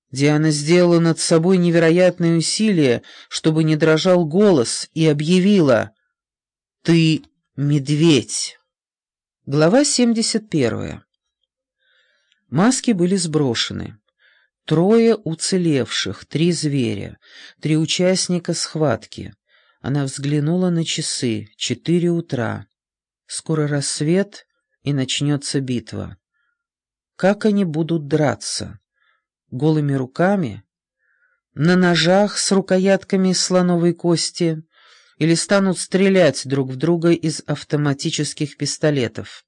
Диана сделала над собой невероятное усилие, чтобы не дрожал голос, и объявила: «Ты медведь». Глава 71. Маски были сброшены. 3 уцелевших, 3 зверя, 3 участника схватки. Она взглянула на часы. 4 утра. Скоро рассвет, и начнется битва. Как они будут драться? Голыми руками? На ножах с рукоятками из слоновой кости? Или станут стрелять друг в друга из автоматических пистолетов?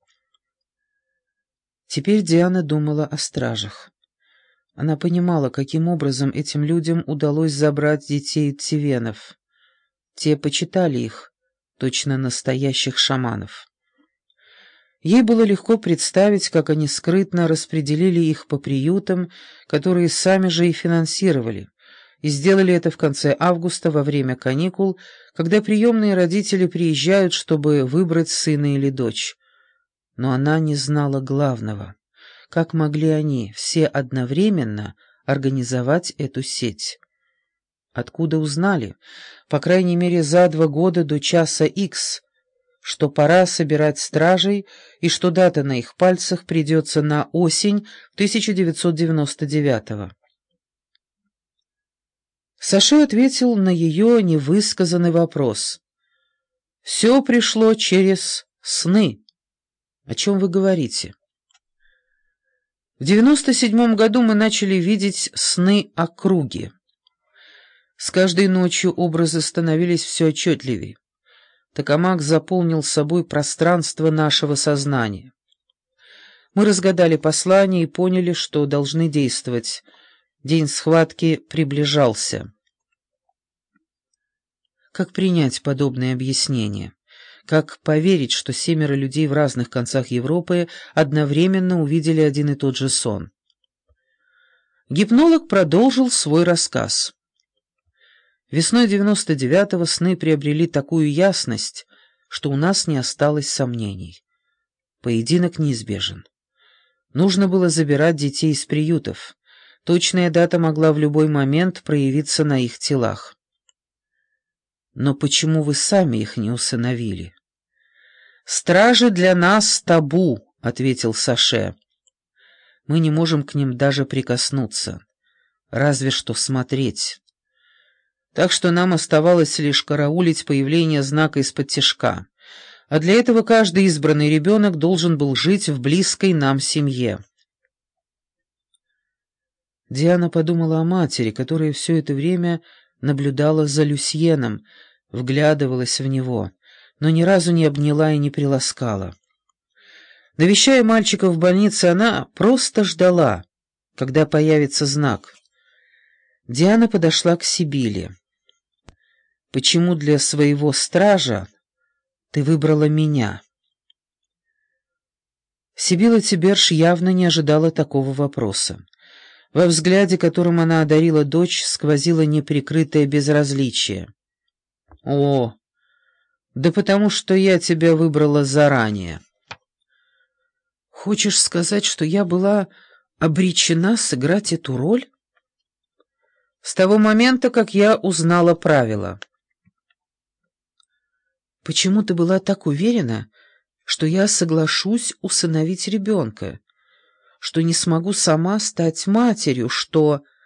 Теперь Диана думала о стражах. Она понимала, каким образом этим людям удалось забрать детей Тивенов. Те почитали их, точно настоящих шаманов. Ей было легко представить, как они скрытно распределили их по приютам, которые сами же и финансировали, и сделали это в конце августа во время каникул, когда приемные родители приезжают, чтобы выбрать сына или дочь. Но она не знала главного. Как могли они все одновременно организовать эту сеть? Откуда узнали, по крайней мере за 2 года до часа Х, что пора собирать стражей и что дата на их пальцах придется на осень 1999-го? Саше ответил на ее невысказанный вопрос. «Все пришло через сны». «О чем вы говорите?» В 97-м году мы начали видеть сны округи. С каждой ночью образы становились все отчетливее. Токамак заполнил собой пространство нашего сознания. Мы разгадали послание и поняли, что должны действовать. День схватки приближался. Как принять подобное объяснение? Как поверить, что 7 людей в разных концах Европы одновременно увидели один и тот же сон? Гипнолог продолжил свой рассказ. Весной 99-го сны приобрели такую ясность, что у нас не осталось сомнений. Поединок неизбежен. Нужно было забирать детей из приютов. Точная дата могла в любой момент проявиться на их телах. Но почему вы сами их не усыновили? «Стражи для нас табу», — ответил Саше. «Мы не можем к ним даже прикоснуться, разве что смотреть. Так что нам оставалось лишь караулить появление знака из-под тишка, а для этого каждый избранный ребенок должен был жить в близкой нам семье». Диана подумала о матери, которая все это время наблюдала за Люсьеном, вглядывалась в него, но ни разу не обняла и не приласкала. Навещая мальчика в больнице, она просто ждала, когда появится знак. Диана подошла к Сибиле. «Почему для своего стража ты выбрала меня?» Сибила Тиберш явно не ожидала такого вопроса. Во взгляде, которым она одарила дочь, сквозило неприкрытое безразличие. «О, да потому что я тебя выбрала заранее». «Хочешь сказать, что я была обречена сыграть эту роль?» «С того момента, как я узнала правила». «Почему ты была так уверена, что я соглашусь усыновить ребенка, что не смогу сама стать матерью, что...»